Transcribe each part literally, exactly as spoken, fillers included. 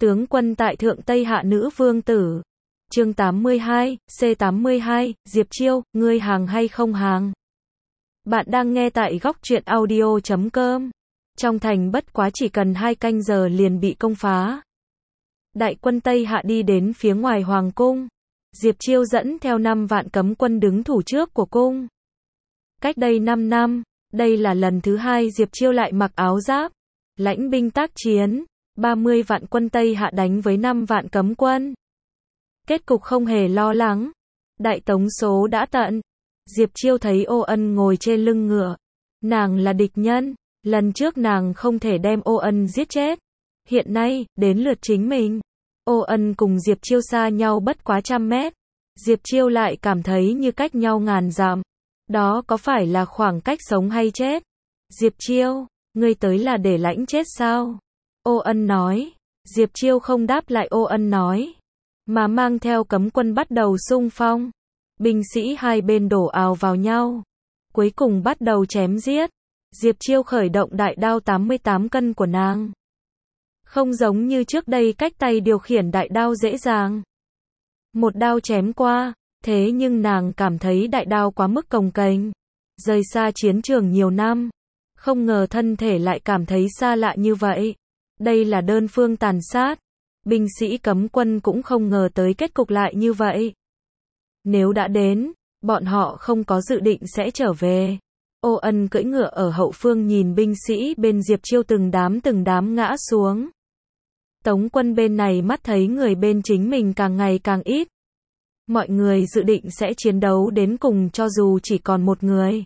Tướng quân tại Thượng Tây Hạ nữ vương tử. Chương tám mươi hai, C tám mươi hai, Diệp Chiêu, ngươi hàng hay không hàng? Bạn đang nghe tại góc truyện audio chấm com. Trong thành bất quá chỉ cần hai canh giờ liền bị công phá. Đại quân Tây Hạ đi đến phía ngoài hoàng cung. Diệp Chiêu dẫn theo năm vạn cấm quân đứng thủ trước của cung. Cách đây năm năm, đây là lần thứ hai Diệp Chiêu lại mặc áo giáp, lãnh binh tác chiến. ba mươi vạn quân Tây Hạ đánh với năm vạn cấm quân. Kết cục không hề lo lắng. Đại tống số đã tận. Diệp Chiêu thấy Ô Ân ngồi trên lưng ngựa. Nàng là địch nhân. Lần trước nàng không thể đem Ô Ân giết chết. Hiện nay, đến lượt chính mình. Ô Ân cùng Diệp Chiêu xa nhau bất quá trăm mét. Diệp Chiêu lại cảm thấy như cách nhau ngàn dặm. Đó có phải là khoảng cách sống hay chết? Diệp Chiêu, ngươi tới là để lãnh chết sao? Ô Ân nói. Diệp Chiêu không đáp lại Ô Ân nói, mà mang theo cấm quân bắt đầu xung phong. Binh sĩ hai bên đổ ào vào nhau. Cuối cùng bắt đầu chém giết. Diệp Chiêu khởi động đại đao tám mươi tám cân của nàng. Không giống như trước đây cách tay điều khiển đại đao dễ dàng. Một đao chém qua, thế nhưng nàng cảm thấy đại đao quá mức cồng kềnh. Rời xa chiến trường nhiều năm, không ngờ thân thể lại cảm thấy xa lạ như vậy. Đây là đơn phương tàn sát. Binh sĩ cấm quân cũng không ngờ tới kết cục lại như vậy. Nếu đã đến, bọn họ không có dự định sẽ trở về. Ô Ân cưỡi ngựa ở hậu phương nhìn binh sĩ bên Diệp Chiêu từng đám từng đám ngã xuống. Tống quân bên này mắt thấy người bên chính mình càng ngày càng ít. Mọi người dự định sẽ chiến đấu đến cùng cho dù chỉ còn một người.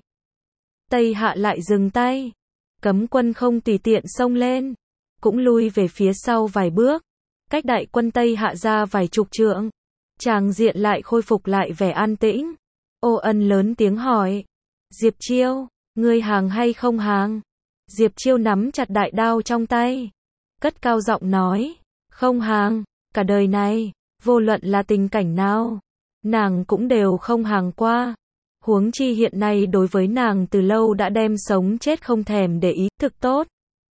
Tây Hạ lại dừng tay. Cấm quân không tùy tiện xông lên, cũng lui về phía sau vài bước. Cách đại quân Tây Hạ ra vài chục trượng. Tràng diện lại khôi phục lại vẻ an tĩnh. Ô Ân lớn tiếng hỏi. Diệp Chiêu, ngươi hàng hay không hàng? Diệp Chiêu nắm chặt đại đao trong tay. Cất cao giọng nói. Không hàng, cả đời này, vô luận là tình cảnh nào, nàng cũng đều không hàng qua. Huống chi hiện nay đối với nàng từ lâu đã đem sống chết không thèm để ý, thực tốt.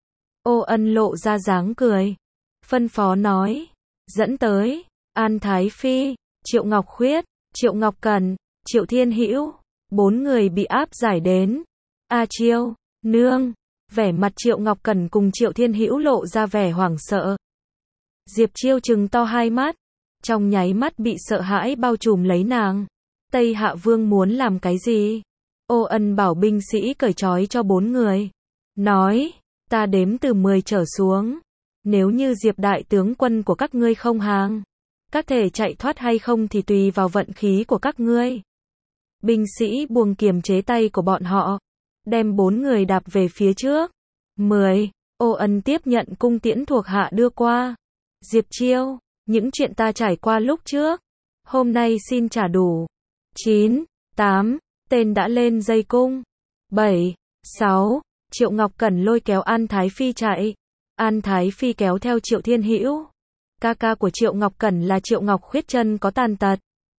Ô Ân lộ ra dáng cười. Phân phó nói. Dẫn tới. An Thái Phi, Triệu Ngọc Khuyết, Triệu Ngọc Cẩn, Triệu Thiên Hữu. Bốn người bị áp giải đến. A Chiêu, nương. Vẻ mặt Triệu Ngọc Cẩn cùng Triệu Thiên Hữu lộ ra vẻ hoảng sợ. Diệp Chiêu trừng to hai mắt. Trong nháy mắt bị sợ hãi bao trùm lấy nàng. Tây Hạ Vương muốn làm cái gì? Ô Ân bảo binh sĩ cởi trói cho bốn người. Nói, ta đếm từ mười trở xuống. Nếu như Diệp đại tướng quân của các ngươi không hàng, các thể chạy thoát hay không thì tùy vào vận khí của các ngươi. Binh sĩ buông kiềm chế tay của bọn họ, đem bốn người đạp về phía trước. mười. Ô Ân tiếp nhận cung tiễn thuộc hạ đưa qua. Diệp Chiêu, những chuyện ta trải qua lúc trước, hôm nay xin trả đủ. chín. tám. Tên đã lên dây cung. bảy. sáu. Triệu Ngọc Cẩn lôi kéo An Thái Phi chạy. An Thái Phi kéo theo Triệu Thiên Hữu. Ca ca của Triệu Ngọc Cẩn là Triệu Ngọc Khuyết chân có tàn tật.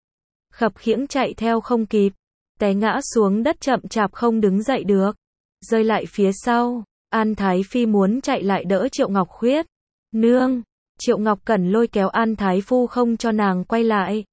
Khập khiễng chạy theo không kịp. Té ngã xuống đất chậm chạp không đứng dậy được. Rơi lại phía sau. An Thái Phi muốn chạy lại đỡ Triệu Ngọc Khuyết. Nương. Triệu Ngọc Cẩn lôi kéo An Thái Phu không cho nàng quay lại.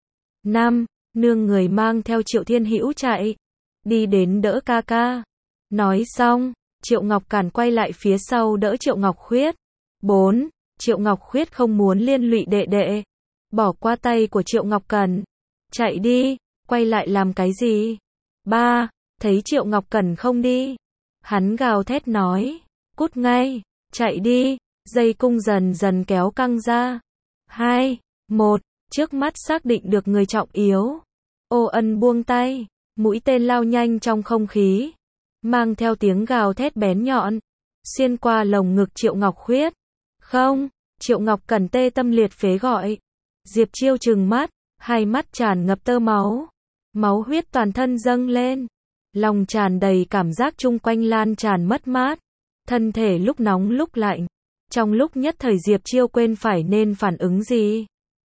năm. Nương người mang theo Triệu Thiên Hữu chạy. Đi đến đỡ ca ca. Nói xong, Triệu Ngọc Cẩn quay lại phía sau đỡ Triệu Ngọc Khuyết. bốn. Triệu Ngọc Khuyết không muốn liên lụy đệ đệ. Bỏ qua tay của Triệu Ngọc Cẩn. Chạy đi, quay lại làm cái gì? ba. Thấy Triệu Ngọc Cẩn không đi. Hắn gào thét nói. Cút ngay, chạy đi. Dây cung dần dần kéo căng ra. hai. một. Trước mắt xác định được người trọng yếu. Ô Ân buông tay. Mũi tên lao nhanh trong không khí. Mang theo tiếng gào thét bén nhọn. Xuyên qua lồng ngực Triệu Ngọc Khuyết. Không. Triệu Ngọc Cẩn tê tâm liệt phế gọi. Diệp Chiêu trừng mắt. Hai mắt tràn ngập tơ máu. Máu huyết toàn thân dâng lên. Lòng tràn đầy cảm giác chung quanh lan tràn mất mát. Thân thể lúc nóng lúc lạnh. Trong lúc nhất thời Diệp Chiêu quên phải nên phản ứng gì.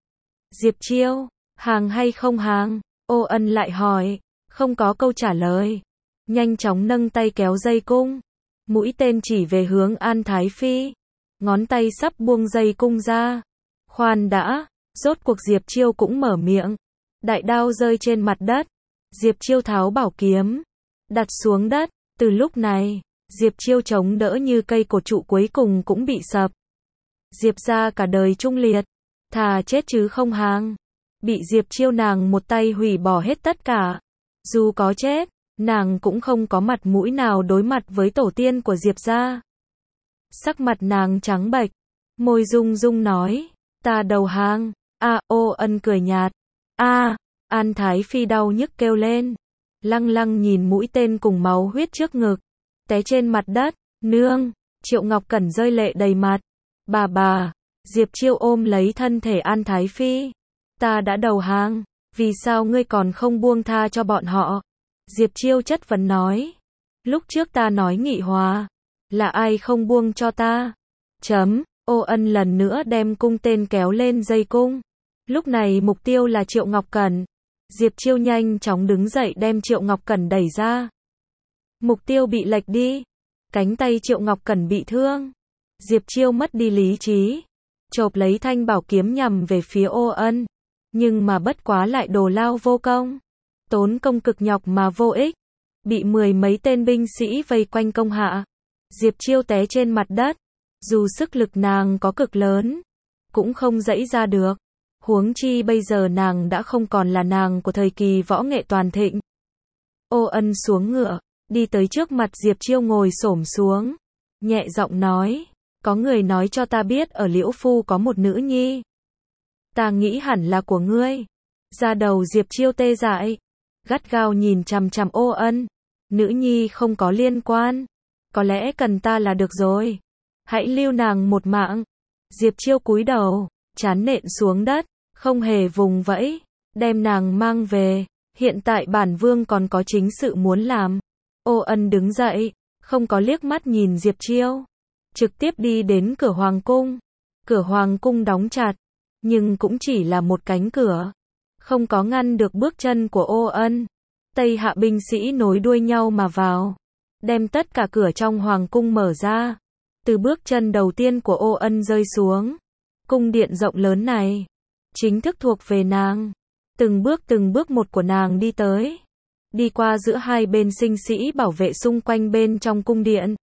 Diệp Chiêu, hàng hay không hàng? Ô Ân lại hỏi. Không có câu trả lời. Nhanh chóng nâng tay kéo dây cung. Mũi tên chỉ về hướng An Thái Phi. ngón tay sắp buông dây cung ra. Khoan đã, rốt cuộc Diệp Chiêu cũng mở miệng. Đại đao rơi trên mặt đất. Diệp Chiêu tháo bảo kiếm, đặt xuống đất. Từ lúc này, Diệp Chiêu chống đỡ như cây cột trụ cuối cùng cũng bị sập. Diệp gia cả đời trung liệt, thà chết chứ không hàng. Bị Diệp Chiêu nàng một tay hủy bỏ hết tất cả. Dù có chết, nàng cũng không có mặt mũi nào đối mặt với tổ tiên của Diệp gia. Sắc mặt nàng trắng bệch, môi rung rung nói, ta đầu hàng. A, Ô Ân cười nhạt. A, An Thái Phi đau nhức kêu lên, lăng lăng nhìn mũi tên cùng máu huyết trước ngực, té trên mặt đất. Nương, Triệu Ngọc Cẩn rơi lệ đầy mặt. Bà bà, Diệp Chiêu ôm lấy thân thể An Thái Phi. Ta đã đầu hàng, vì sao ngươi còn không buông tha cho bọn họ? Diệp Chiêu chất vấn nói. Lúc trước ta nói nghị hòa, là ai không buông cho ta? Chấm, Ô Ân lần nữa đem cung tên kéo lên dây cung. Lúc này mục tiêu là Triệu Ngọc Cẩn. Diệp Chiêu nhanh chóng đứng dậy đem Triệu Ngọc Cẩn đẩy ra. Mục tiêu bị lệch đi. Cánh tay Triệu Ngọc Cẩn bị thương. Diệp Chiêu mất đi lý trí, chộp lấy thanh bảo kiếm nhằm về phía Ô Ân. Nhưng mà bất quá lại đồ lao vô công. Tốn công cực nhọc mà vô ích. Bị mười mấy tên binh sĩ vây quanh công hạ. Diệp Chiêu té trên mặt đất. Dù sức lực nàng có cực lớn, cũng không giãy ra được. Huống chi bây giờ nàng đã không còn là nàng của thời kỳ võ nghệ toàn thịnh. Ô Ân xuống ngựa, đi tới trước mặt Diệp Chiêu ngồi xổm xuống. Nhẹ giọng nói, có người nói cho ta biết ở Liễu Phu có một nữ nhi. Ta nghĩ hẳn là của ngươi. Da đầu Diệp Chiêu tê dại, gắt gao nhìn chằm chằm Ô Ân. Nữ nhi không có liên quan, có lẽ cần ta là được rồi. Hãy lưu nàng một mạng. Diệp Chiêu cúi đầu, trán nện xuống đất, không hề vùng vẫy, đem nàng mang về. Hiện tại bản vương còn có chính sự muốn làm. Ô Ân đứng dậy, không có liếc mắt nhìn Diệp Chiêu, trực tiếp đi đến cửa hoàng cung. Cửa hoàng cung đóng chặt, nhưng cũng chỉ là một cánh cửa, không có ngăn được bước chân của Ô Ân. Tây hạ binh sĩ nối đuôi nhau mà vào, đem tất cả cửa trong hoàng cung mở ra. Từ bước chân đầu tiên của Ô Ân rơi xuống, cung điện rộng lớn này chính thức thuộc về nàng. Từng bước từng bước một của nàng đi tới, đi qua giữa hai bên sinh sĩ bảo vệ xung quanh bên trong cung điện,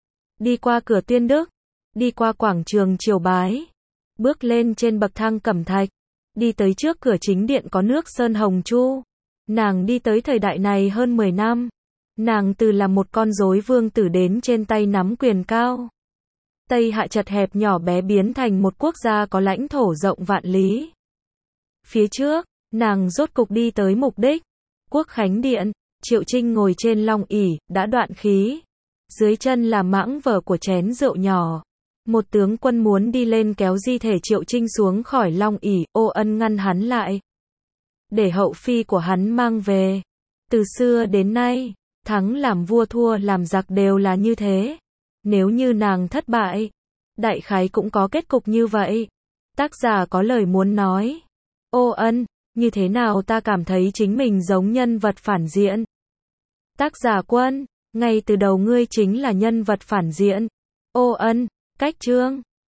đi qua cửa Tuyên Đức, đi qua quảng trường Triều Bái, bước lên trên bậc thang cẩm thạch, đi tới trước cửa chính điện có nước sơn hồng chu. Nàng đi tới thời đại này hơn mười năm. Nàng từ là một con rối vương tử đến trên tay nắm quyền cao. Tây hạ chật hẹp nhỏ bé biến thành một quốc gia có lãnh thổ rộng vạn lý. Phía trước, nàng rốt cục đi tới mục đích. Quốc khánh điện, Triệu Trinh ngồi trên long ỷ, đã đoạn khí. Dưới chân là mãng vở của chén rượu nhỏ. Một tướng quân muốn đi lên kéo di thể Triệu Trinh xuống khỏi long ỷ, Ô Ân ngăn hắn lại. Để hậu phi của hắn mang về. Từ xưa đến nay, thắng làm vua thua làm giặc đều là như thế. Nếu như nàng thất bại, đại khái cũng có kết cục như vậy. Tác giả có lời muốn nói. Ô Ân, như thế nào ta cảm thấy chính mình giống nhân vật phản diện. Tác giả Quân, ngay từ đầu ngươi chính là nhân vật phản diện. Ô Ân, cách chương.